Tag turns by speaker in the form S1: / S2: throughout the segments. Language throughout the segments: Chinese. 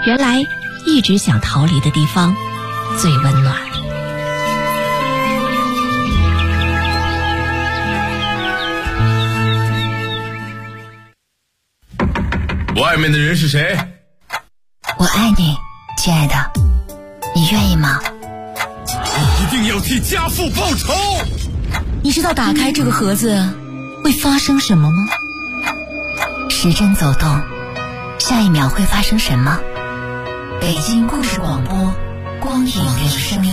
S1: 原来一直想逃离的地方最温暖。
S2: 外面的人是谁？
S3: 我爱你，亲爱的，你愿意吗？
S2: 你一定要替家父报仇！
S3: 你知道打开这个盒子会发生什么吗？时针走动，下一秒会发生什么？北京故事广播，光影人生。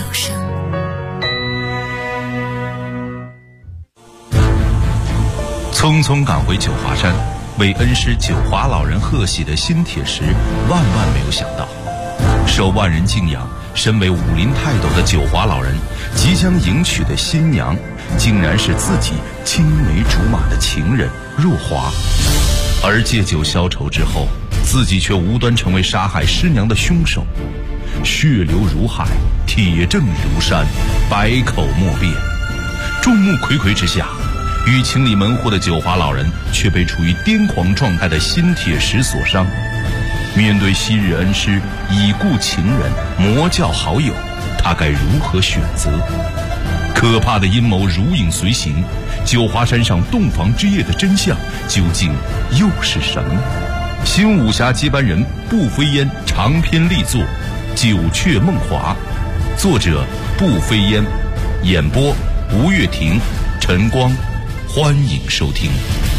S4: 匆匆赶回九华山，为恩师九华老人贺喜的新铁石万万没有想到，受万人敬仰，身为武林泰斗的九华老人即将迎娶的新娘，竟然是自己青梅竹马的情人若华。而借酒消愁之后，自己却无端成为杀害师娘的凶手，血流如海，铁证如山，百口莫辩。众目睽睽之下，欲清理门户的九华老人却被处于癫狂状态的新铁石所伤。面对昔日恩师、已故情人、魔教好友，他该如何选择？可怕的阴谋如影随形，九华山上洞房之夜的真相究竟又是什么？新武侠接班人步飞烟长篇力作《九雀梦华》，作者步飞烟，演播吴月婷、陈光，欢迎收听。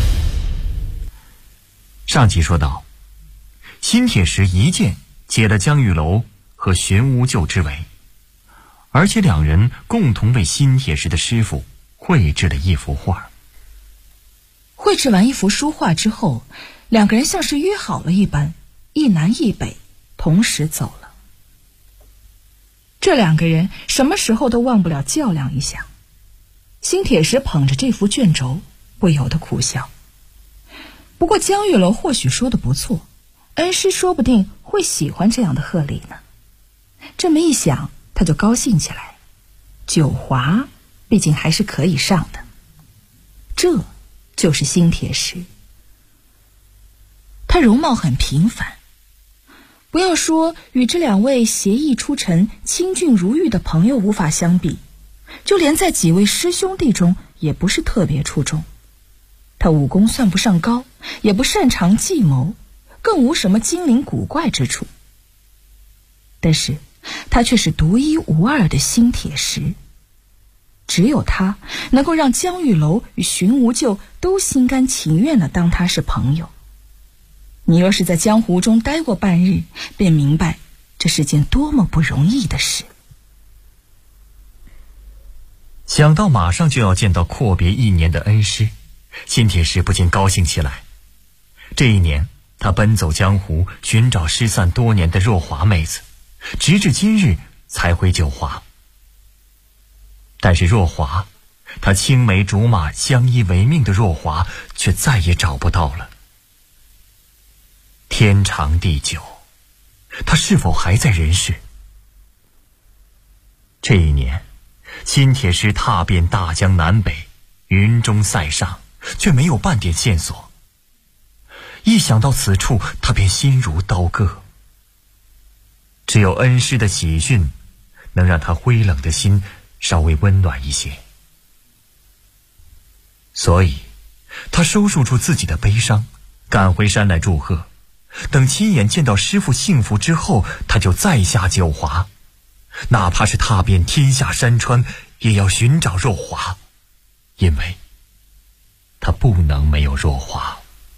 S5: 上集说到，新铁石一剑解了江玉楼和寻乌救之围，而且两人共同为新铁石的师傅绘制了一幅画。
S6: 绘制完一幅书画之后，两个人像是约好了一般，一南一北同时走了。这两个人什么时候都忘不了较量一下。新铁石捧着这幅卷轴，不由得苦笑。不过江玉楼或许说的不错，恩师说不定会喜欢这样的贺礼呢。这么一想，他就高兴起来。九华毕竟还是可以上的，这就是新铁石。他容貌很平凡，不要说与这两位协议出尘、清俊如玉的朋友无法相比，就连在几位师兄弟中也不是特别出众。他武功算不上高，也不擅长计谋，更无什么精灵古怪之处。但是他却是独一无二的新铁石，只有他能够让江玉楼与寻无救都心甘情愿地当他是朋友。你若是在江湖中待过半日，便明白这是件多么不容易的事。
S5: 想到马上就要见到阔别1年的恩师，新铁石不禁高兴起来。这1年，他奔走江湖，寻找失散多年的若华妹子，直至今日才回九华。但是若华，他青梅竹马相依为命的若华，却再也找不到了。天长地久，他是否还在人世？这1年，新铁石踏遍大江南北，云中塞上，却没有半点线索。一想到此处，他便心如刀割。只有恩师的喜讯，能让他灰冷的心稍微温暖一些。所以，他收束住自己的悲伤，赶回山来祝贺。等亲眼见到师父幸福之后，他就再下九华，哪怕是踏遍天下山川，也要寻找若华，因为他不能没有若华。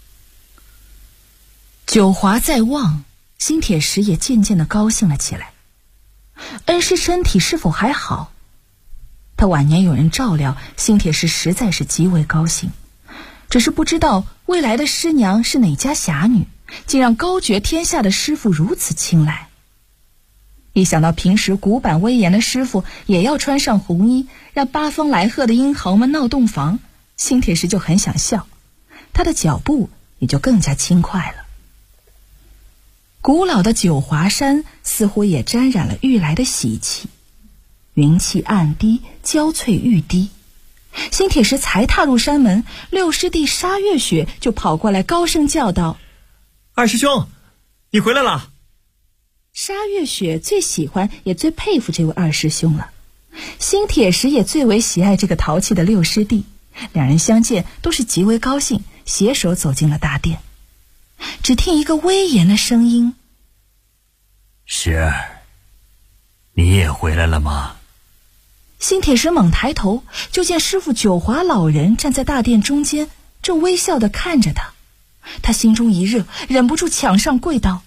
S6: 九华在望，新铁石也渐渐地高兴了起来。恩师身体是否还好？他晚年有人照料，新铁石实在是极为高兴，只是不知道未来的师娘是哪家侠女，竟让高绝天下的师父如此青睐。一想到平时古板威严的师父也要穿上红衣，让八方来贺的英豪们闹洞房，新铁石就很想笑，他的脚步也就更加轻快了。古老的九华山似乎也沾染了玉来的喜气，云气暗低，娇翠欲滴。新铁石才踏入山门，六师弟沙月雪就跑过来高声叫道：“
S5: 二师兄，你回来了！”
S6: 沙月雪最喜欢也最佩服这位二师兄了，新铁石也最为喜爱这个淘气的六师弟，两人相见都是极为高兴，携手走进了大殿。只听一个威严的声音：“
S5: 石儿，你也回来了吗？”
S6: 新铁石猛抬头，就见师父九华老人站在大殿中间，正微笑地看着他。他心中一热，忍不住抢上跪道：“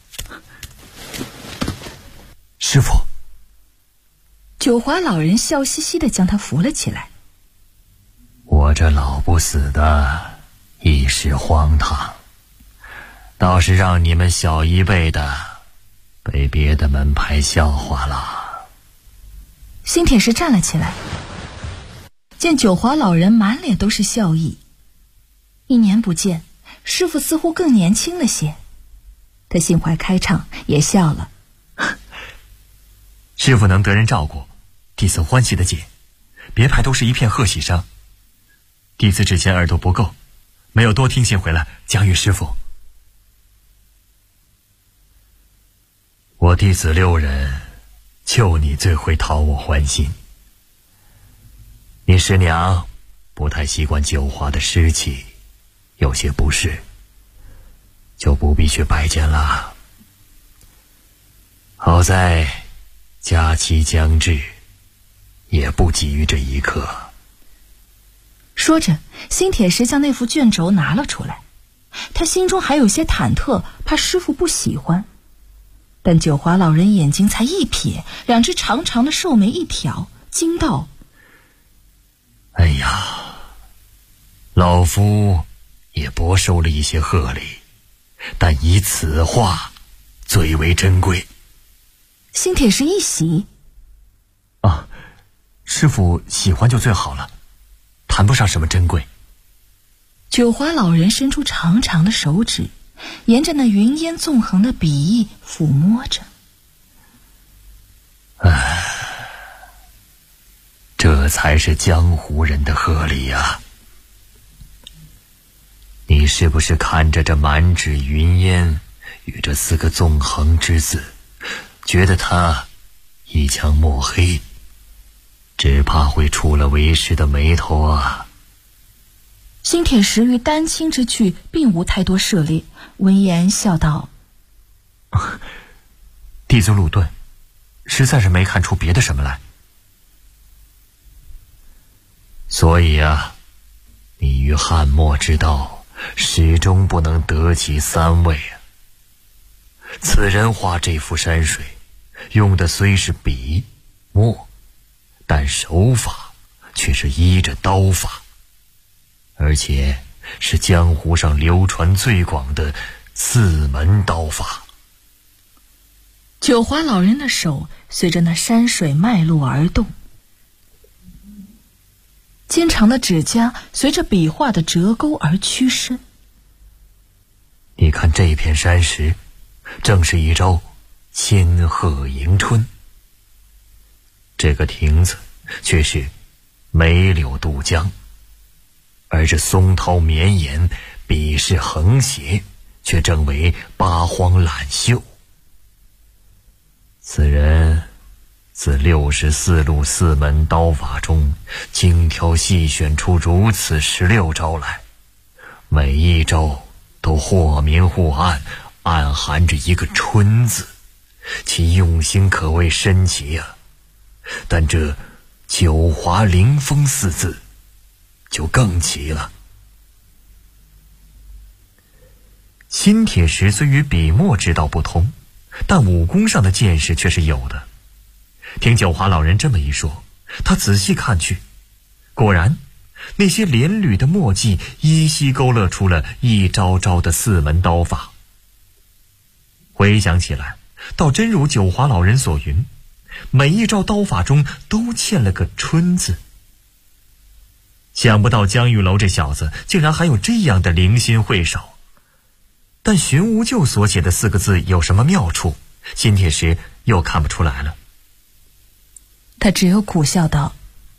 S5: 师父！”
S6: 九华老人笑嘻嘻地将他扶了起来：“
S5: 我这老不死的一时荒唐，倒是让你们小一辈的被别的门派笑话了。”
S6: 新铁石站了起来，见九华老人满脸都是笑意。1年不见，师父似乎更年轻了些。他心怀开畅，也笑了：“
S5: 师父能得人照顾，弟子欢喜的紧，别派都是一片贺喜声。弟子之前耳朵不够，没有多听信回来讲与师父。我弟子6人，就你最会讨我欢心。你师娘不太习惯九华的湿气，有些不适，就不必去拜见了。好在假期将至，也不急于这一刻。”
S6: 说着，新铁石将那副卷轴拿了出来。他心中还有些忐忑，怕师父不喜欢。但九华老人眼睛才一瞥，2只长长的寿眉一挑，惊道：“
S5: 哎呀，老夫也博收了一些贺礼，但以此话最为珍贵。”
S6: 新铁石一喜：“
S5: 啊，师父喜欢就最好了，谈不上什么珍贵。”
S6: 九华老人伸出长长的手指，沿着那云烟纵横的笔意抚摸着。
S5: 这才是江湖人的贺礼啊！你是不是看着这满纸云烟与这4个纵横之字，觉得他一腔墨黑，只怕会触了为师的眉头啊？
S6: 新铁石于丹青之趣并无太多涉猎，闻言笑道：“
S5: 弟子鲁钝，实在是没看出别的什么来。所以啊，你于汉墨之道始终不能得其3位啊。此人画这幅山水，用的虽是笔墨，但手法却是依着刀法，而且是江湖上流传最广的4门刀法。”
S6: 九华老人的手随着那山水脉络而动，尖长的指甲随着笔画的折钩而屈伸。
S5: 你看这片山石，正是一朝千壑迎春，这个亭子却是梅柳渡江，而这松涛绵延，笔势横斜，却正为八荒揽袖。此人自64路4门刀法中精挑细选出如此16招来，每一招都或明或暗，暗含着一个春字，其用心可谓深奇啊。但这九华凌风4字就更奇了。新铁石虽与笔墨之道不同，但武功上的见识却是有的。听九华老人这么一说，他仔细看去，果然那些连缕的墨迹依稀勾勒出了一招招的4门刀法。回想起来，倒真如九华老人所云，每一招刀法中都嵌了个春字。想不到江玉楼这小子竟然还有这样的灵心慧手。但荀无咎所写的4个字有什么妙处，新铁石又看不出来了。
S6: 他只有苦笑道：“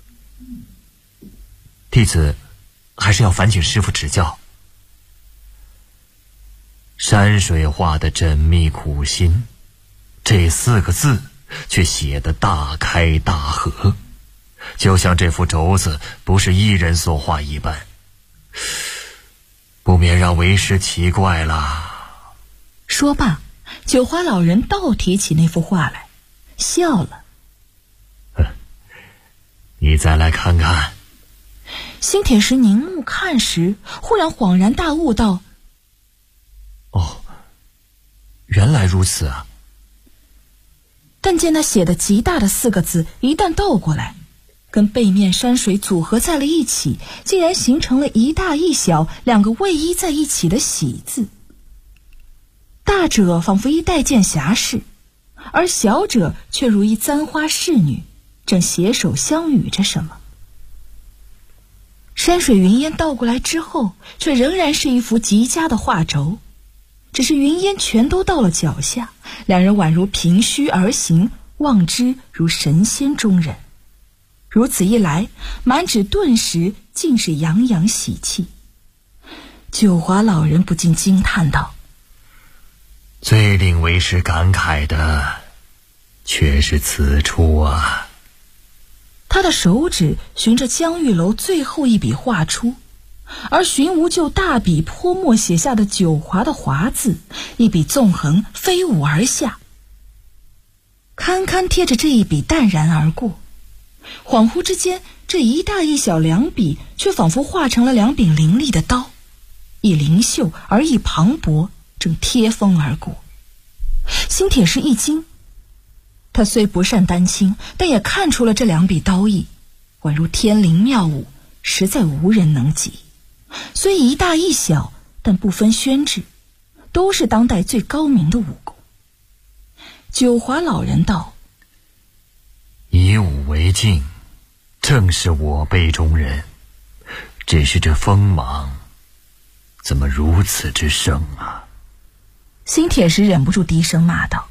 S5: 弟子还是要烦请师父指教。山水画的缜密苦心，这这4个字却写得大开大合，就像这幅轴子不是一人所画一般，不免让为师奇怪了。
S6: 说罢，九华老人倒提起那幅画来，笑了。
S5: 你再来看看。
S6: 新铁石凝目看时，忽然恍然大悟道：
S5: 哦，原来如此啊。
S6: 但见那写的极大的4个字一旦倒过来，跟背面山水组合在了一起，竟然形成了一大一小2个位依在一起的喜字。大者仿佛一带剑侠士，而小者却如一簪花仕女，正携手相与着什么。山水云烟倒过来之后，却仍然是一幅极佳的画轴，只是云烟全都到了脚下，两人宛如凭虚而行，望之如神仙中人。如此一来，满纸顿时尽是洋洋喜气。九华老人不禁惊叹道：
S5: 最令为师感慨的却是此处啊。
S6: 他的手指循着江玉楼最后一笔画出，而荀无咎大笔泼墨写下的九华的华字，一笔纵横飞舞而下，堪堪贴着这一笔淡然而过。恍惚之间，这一大一小2笔却仿佛化成了2柄凌厉的刀，一灵秀而一磅礴，正贴风而过。新铁石一惊，他虽不善丹青，但也看出了这2笔刀意，宛如天灵妙物，实在无人能及。虽一大一小，但不分轩轾，都是当代最高明的武功。九华老人道：
S5: 以武为镜，正是我辈中人，只是这锋芒怎么如此之盛啊。
S6: 新铁石忍不住低声骂道：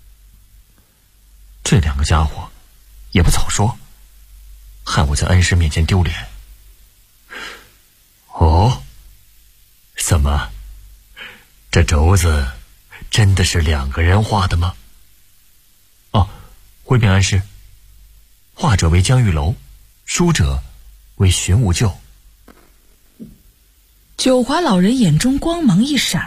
S5: 这2个家伙也不早说，害我在恩师面前丢脸。哦，怎么这轴子真的是2个人画的吗？哦，回禀恩师，画者为江玉楼，书者为荀无咎。
S6: 九华老人眼中光芒一闪，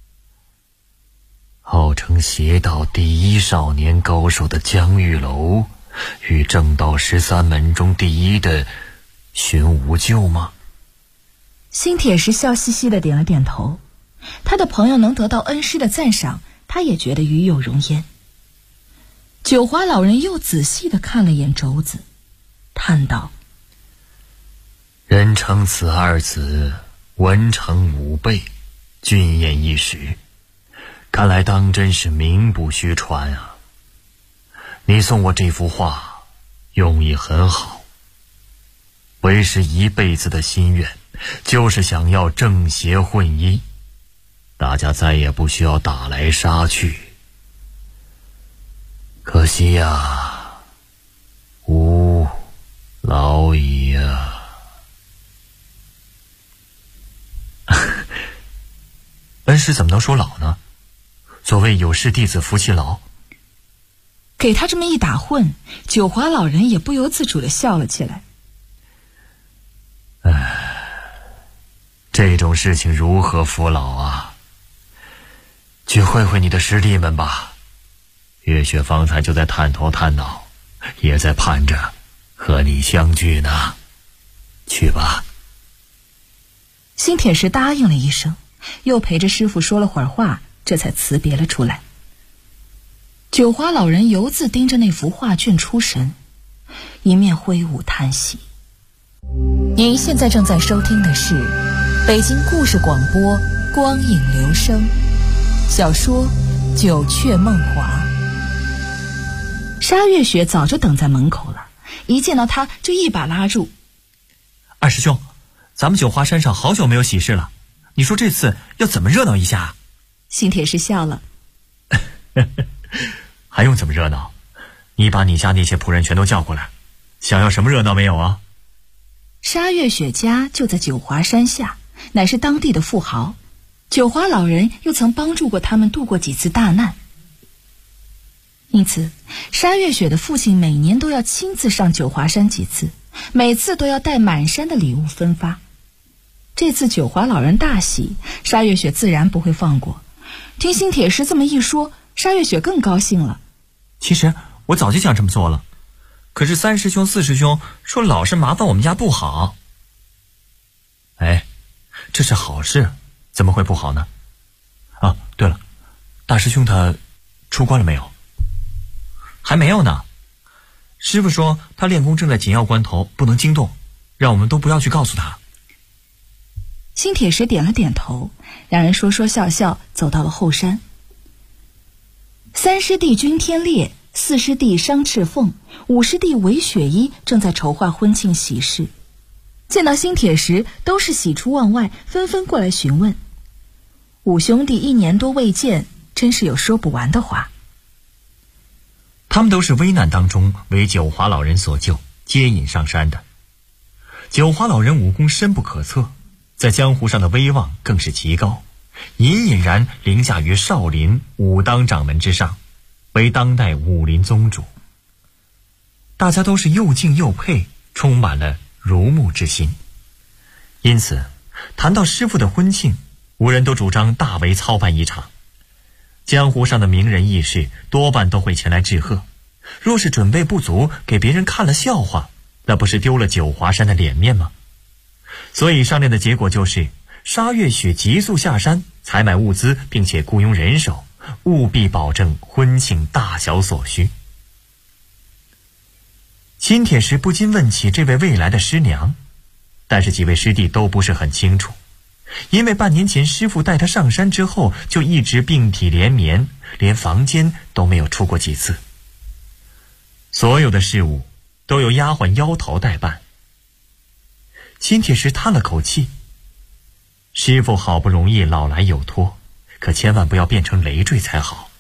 S5: 号称邪道第1少年高手的江玉楼，与正道13门中第1的荀无咎吗？
S6: 新铁石笑嘻嘻地点了点头，他的朋友能得到恩师的赞赏，他也觉得与有荣焉。九华老人又仔细地看了眼轴子，叹道：
S5: 人称此2子文成武备，俊彦一时，看来当真是名不虚传啊。你送我这幅画用意很好，为师一辈子的心愿就是想要正邪混一，大家再也不需要打来杀去。可惜呀，吾老矣啊。恩师怎么能说老呢？所谓有事弟子服其劳。
S6: 给他这么一打混，九华老人也不由自主地笑了起来。
S5: 这种事情如何服老啊？去会会你的师弟们吧。月雪方才就在探头探脑，也在盼着和你相聚呢。去吧。
S6: 新铁石答应了一声，又陪着师傅说了会儿话，这才辞别了出来。九华老人犹自盯着那幅画卷出神，一面挥舞叹息。您现在正在收听的是北京故事广播光影留声小说《九雀梦华》。沙月雪早就等在门口了，一见到他就一把拉住：
S5: 二师兄，咱们九华山上好久没有喜事了，你说这次要怎么热闹一下？
S6: 新铁石笑了：
S5: 还用怎么热闹？你把你家那些仆人全都叫过来，想要什么热闹没有啊？
S6: 沙月雪家就在九华山下，乃是当地的富豪，九华老人又曾帮助过他们度过几次大难。 因此沙月雪的父亲每年都要亲自上九华山几次，每次都要带满山的礼物分发。这次九华老人大喜，沙月雪自然不会放过。听新铁石这么一说，沙月雪更高兴了。
S5: 其实我早就想这么做了，可是三师兄四师兄说老是麻烦我们家不好。哎，这是好事，怎么会不好呢？啊，对了，大师兄他出关了没有？还没有呢。师父说他练功正在紧要关头，不能惊动，让我们都不要去告诉他。
S6: 新铁石点了点头，两人说说笑笑走到了后山。三师弟君天烈，四师弟商赤凤，五师弟韦雪衣正在筹划婚庆喜事。见到新铁石，都是喜出望外，纷纷过来询问。五兄弟1年多未见，真是有说不完的话。
S5: 他们都是危难当中为九华老人所救，接引上山的。九华老人武功深不可测，在江湖上的威望更是极高，隐隐然凌驾于少林、武当掌门之上，为当代武林宗主。大家都是又敬又佩，充满了如沐之心。因此谈到师父的婚庆，五人都主张大为操办一场。江湖上的名人义士多半都会前来致贺，若是准备不足，给别人看了笑话，那不是丢了九华山的脸面吗？所以商量的结果就是沙月雪急速下山采买物资，并且雇佣人手，务必保证婚庆大小所需。新铁石不禁问起这位未来的师娘，但是几位师弟都不是很清楚，因为半年前师父带他上山之后，就一直病体连绵，连房间都没有出过几次。所有的事物都由丫鬟妖桃代办。新铁石叹了口气，师父好不容易老来有托，可千万不要变成累赘才好。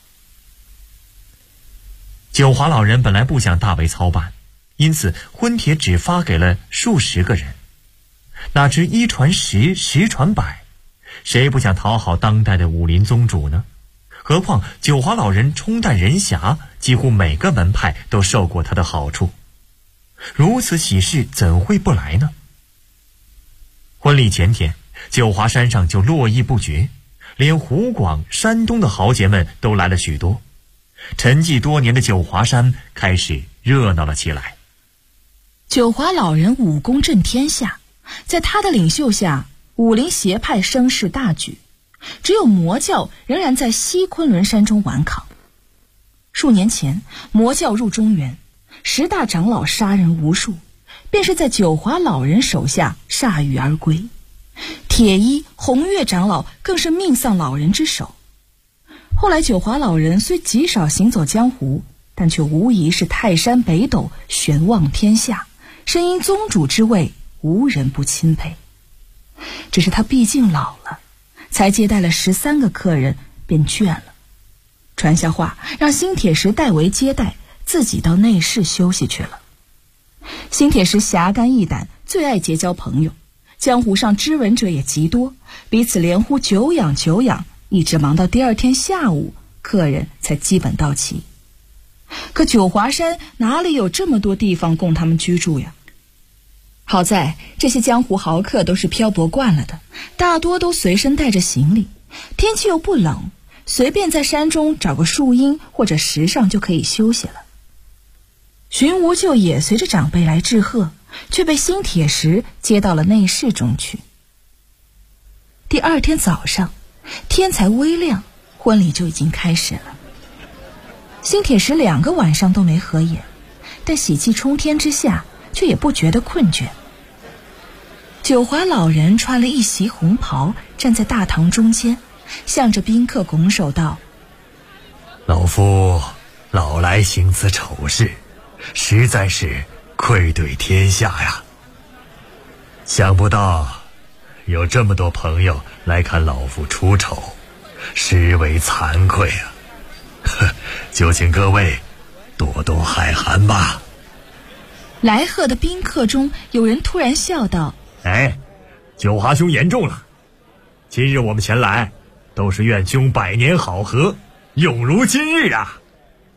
S5: 九华老人本来不想大为操办，因此婚帖只发给了数十个人，哪知一传十，十传百，谁不想讨好当代的武林宗主呢？何况九华老人冲淡人侠，几乎每个门派都受过他的好处，如此喜事怎会不来呢？婚礼前天，九华山上就络绎不绝，连湖广、山东的豪杰们都来了许多。沉寂多年的九华山开始热闹了起来。
S6: 九华老人武功震天下，在他的领袖下，武林邪派声势大举，只有魔教仍然在西昆仑山中顽抗。数年前，魔教入中原，10大长老杀人无数，便是在九华老人手下铩羽而归。铁衣、红月长老更是命丧老人之手。后来九华老人虽极少行走江湖，但却无疑是泰山北斗，玄望天下，身因宗主之位，无人不钦佩。只是他毕竟老了，才接待了13个客人便倦了，传下话让新铁石代为接待，自己到内室休息去了。新铁石侠肝义胆，最爱结交朋友，江湖上知闻者也极多，彼此连呼久仰久仰，一直忙到第2天下午，客人才基本到齐。可九华山哪里有这么多地方供他们居住呀？好在这些江湖豪客都是漂泊惯了的，大多都随身带着行李，天气又不冷，随便在山中找个树荫或者石上就可以休息了。荀无咎也随着长辈来致贺，却被新铁石接到了内室中去。第2天早上，天才微亮，婚礼就已经开始了。新铁石2个晚上都没合眼，但喜气冲天之下，却也不觉得困倦。九华老人穿了一袭红袍，站在大堂中间，向着宾客拱手道：
S5: 老夫老来行此丑事，实在是愧对天下呀。想不到有这么多朋友来看老夫出丑，实为惭愧啊。就请各位多多海涵吧。
S6: 来贺的宾客中，有人突然笑道：
S5: 哎，九华兄言重了，今日我们前来，都是愿兄百年好合，永如今日啊。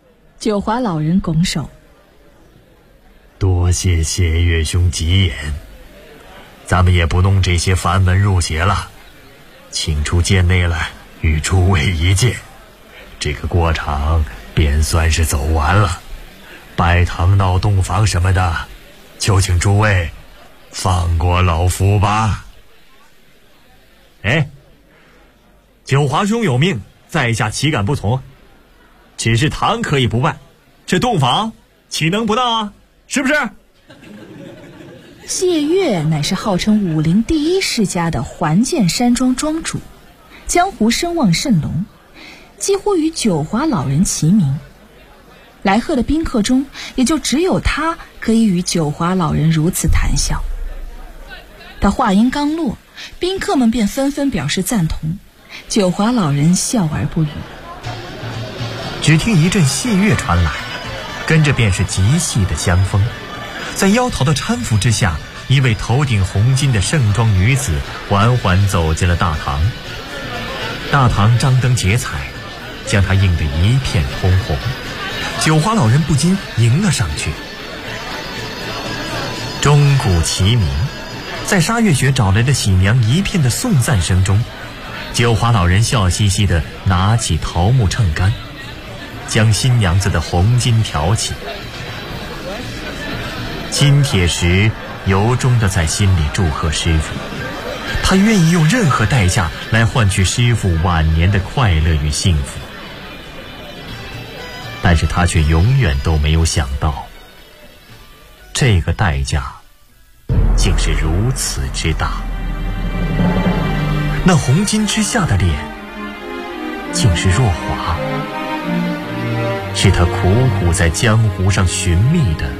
S6: 九华老人拱手：
S5: 多谢谢月兄吉言，咱们也不弄这些繁文缛节了，请出剑内来与诸位一见，这个过场便算是走完了。拜堂闹洞房什么的，就请诸位放过老夫吧。哎，九华兄有命，在下岂敢不从？只是堂可以不办，这洞房岂能不闹啊？是不是？
S6: 谢月乃是号称武林第一世家的环剑山庄庄主，江湖声望甚隆，几乎与九华老人齐名。来贺的宾客中，也就只有他可以与九华老人如此谈笑。他话音刚落，宾客们便纷纷表示赞同，九华老人笑而不语。
S5: 只听一阵细乐传来，跟着便是极细的香风，在妖桃的搀扶之下，一位头顶红巾的盛装女子缓缓走进了大堂。大堂张灯结彩，将她映得一片通红。九华老人不禁迎了上去。钟鼓齐鸣，在沙月雪找来的喜娘一片的颂赞声中，九华老人笑嘻嘻地拿起桃木秤杆，将新娘子的红巾挑起。金铁石由衷地在心里祝贺师傅，他愿意用任何代价来换取师傅晚年的快乐与幸福。但是他却永远都没有想到，这个代价竟是如此之大。那红巾之下的脸，竟是若华，是他苦苦在江湖上寻觅的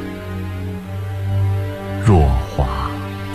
S5: 若华。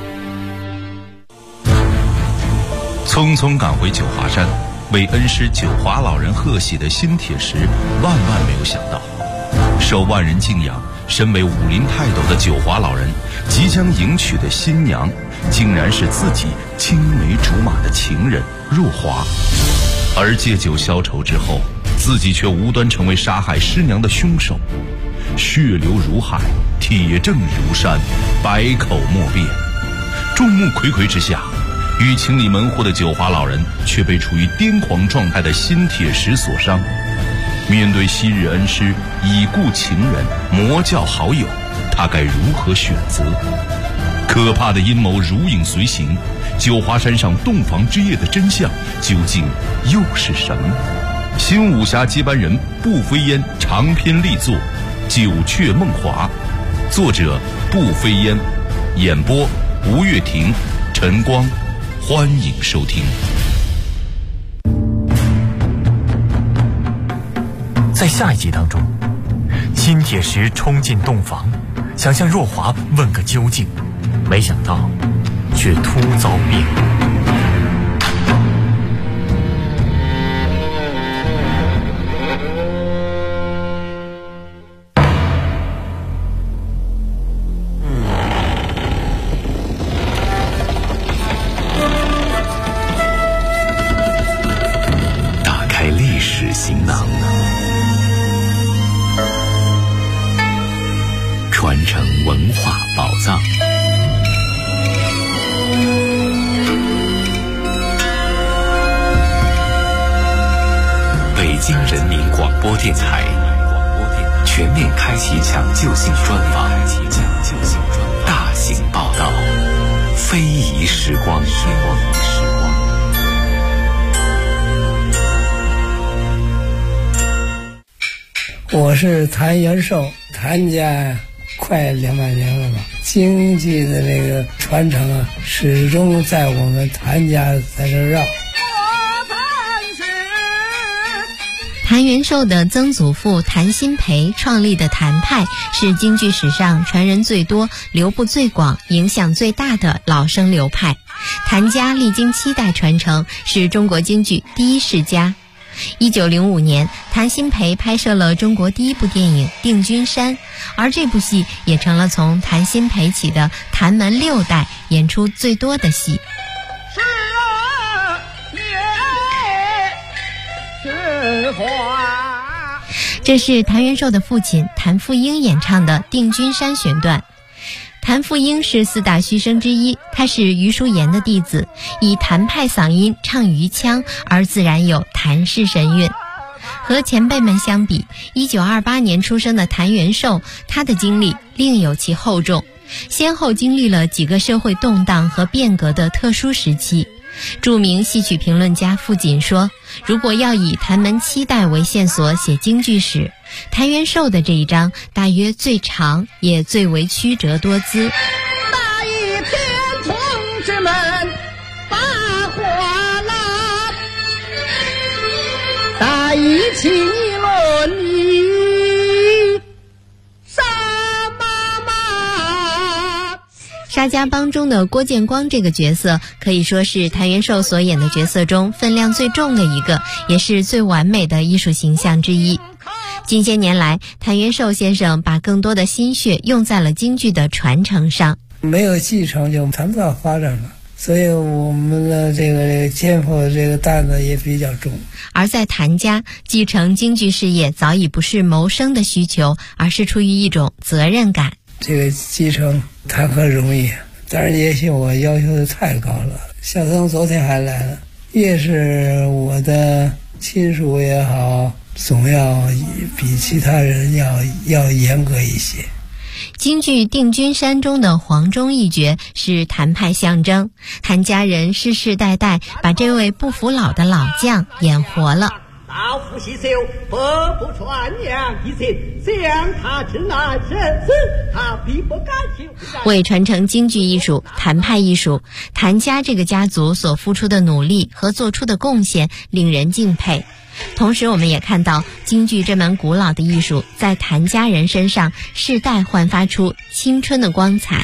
S4: 匆匆赶回九华山，为恩师九华老人贺喜的新铁石万万没有想到，受万人敬仰，身为武林泰斗的九华老人即将迎娶的新娘，竟然是自己青梅竹马的情人若华。而借酒消愁之后，自己却无端成为杀害师娘的凶手，血流如海，铁证如山，百口莫辩。众目睽睽之下，欲清理门户的九华老人却被处于癫狂状态的新铁石所伤。面对昔日恩师、已故情人、魔教好友，他该如何选择？可怕的阴谋如影随形，九华山上洞房之夜的真相究竟又是什么？新武侠接班人步飞烟长篇力作《九雀梦华》，作者步飞烟，演播吴月婷、陈光，欢迎收听。
S5: 在下一集当中，新铁石冲进洞房，想向若华问个究竟，没想到却突遭变故。
S7: 打开历史行囊，传承文化宝藏。北京人民广播电台全面开启抢救性专访，大型报道，非遗时光。
S8: 我是谭元寿，谭家快200年了吧，经济的那个传承啊，始终在我们谭家在这绕。
S1: 谭元寿的曾祖父谭鑫培创立的谭派是京剧史上传人最多、流布最广、影响最大的老生流派。谭家历经7代传承，是中国京剧第一世家。1905年，谭鑫培拍摄了中国第一部电影《定军山》，而这部戏也成了从谭鑫培起的谭门6代演出最多的戏。 这是谭元寿的父亲谭富英演唱的《定军山》选段。谭富英是4大须生之一，他是余叔岩的弟子，以谭派嗓音唱余腔，而自然有谭氏神韵。和前辈们相比，1928年出生的谭元寿，他的经历另有其厚重，先后经历了几个社会动荡和变革的特殊时期。著名戏曲评论家傅锦说，如果要以谭门7代为线索写京剧史，谭元寿的这一章大约最长，也最为曲折多姿。
S9: 大义天同之门把火拉，大义起你论理杀妈妈。
S1: 沙家浜中的郭建光这个角色可以说是谭元寿所演的角色中分量最重的一个，也是最完美的艺术形象之一。近些年来，谭元寿先生把更多的心血用在了京剧的传承上。
S8: 没有继承就谈不到发展了，所以我们的这个肩负的这个担子也比较重。
S1: 而在谭家，继承京剧事业早已不是谋生的需求，而是出于一种责任感。
S8: 这个继承谈何容易，但是也许我要求的太高了。小曾昨天还来了，越是我的亲属也好，总要比其他人要严格一些。
S1: 京剧《定军山》中的黄忠一角是谭派象征，谭家人世世代代把这位不服老的老将演活了。
S9: 老夫习修，伯父传扬一切，将他之难生死，他必不敢求。
S1: 为传承京剧艺术、谭派艺术，谭家这个家族所付出的努力和做出的贡献令人敬佩。同时我们也看到京剧这门古老的艺术在谭家人身上世代焕发出青春的光彩。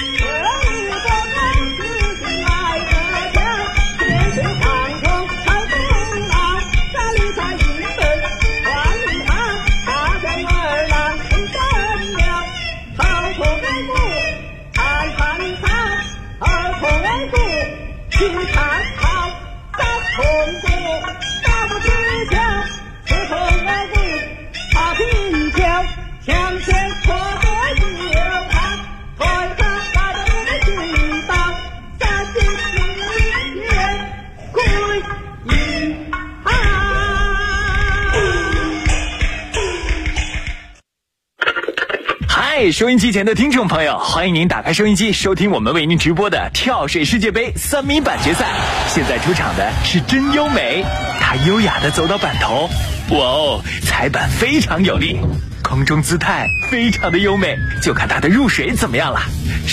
S5: 收音机前的听众朋友，欢迎您打开收音机收听我们为您直播的跳水世界杯3米板决赛。现在出场的是真优美，她优雅地走到板头，哇哦，踩板非常有力，空中姿态非常的优美，就看她的入水怎么样了。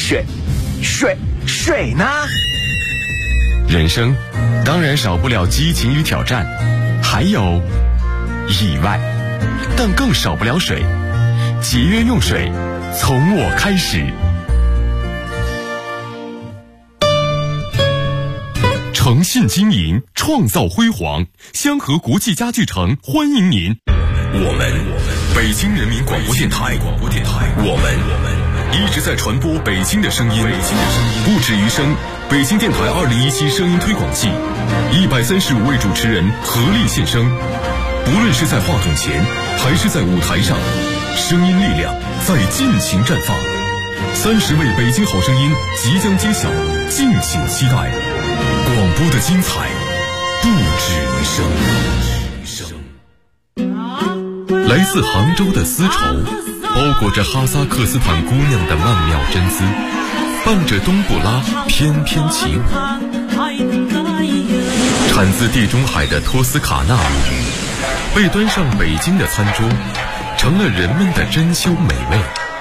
S5: 水呢？
S2: 人生当然少不了激情与挑战，还有意外，但更少不了水。节约用水，从我开始。诚信经营，创造辉煌。香河国际家具城欢迎您。我们北京人民广播电台，我们一直在传播北京的声音，不止于声。北京电台2017声音推广季，135位主持人合力献声，不论是在话筒前，还是在舞台上。声音力量在尽情绽放，30位北京好声音即将揭晓，敬请期待。广播的精彩不止于声。来自杭州的丝绸，包裹着哈萨克斯坦姑娘的曼妙真姿，伴着冬不拉翩翩起舞。产自地中海的托斯卡纳舞，被端上北京的餐桌，成了人们的珍馐美味。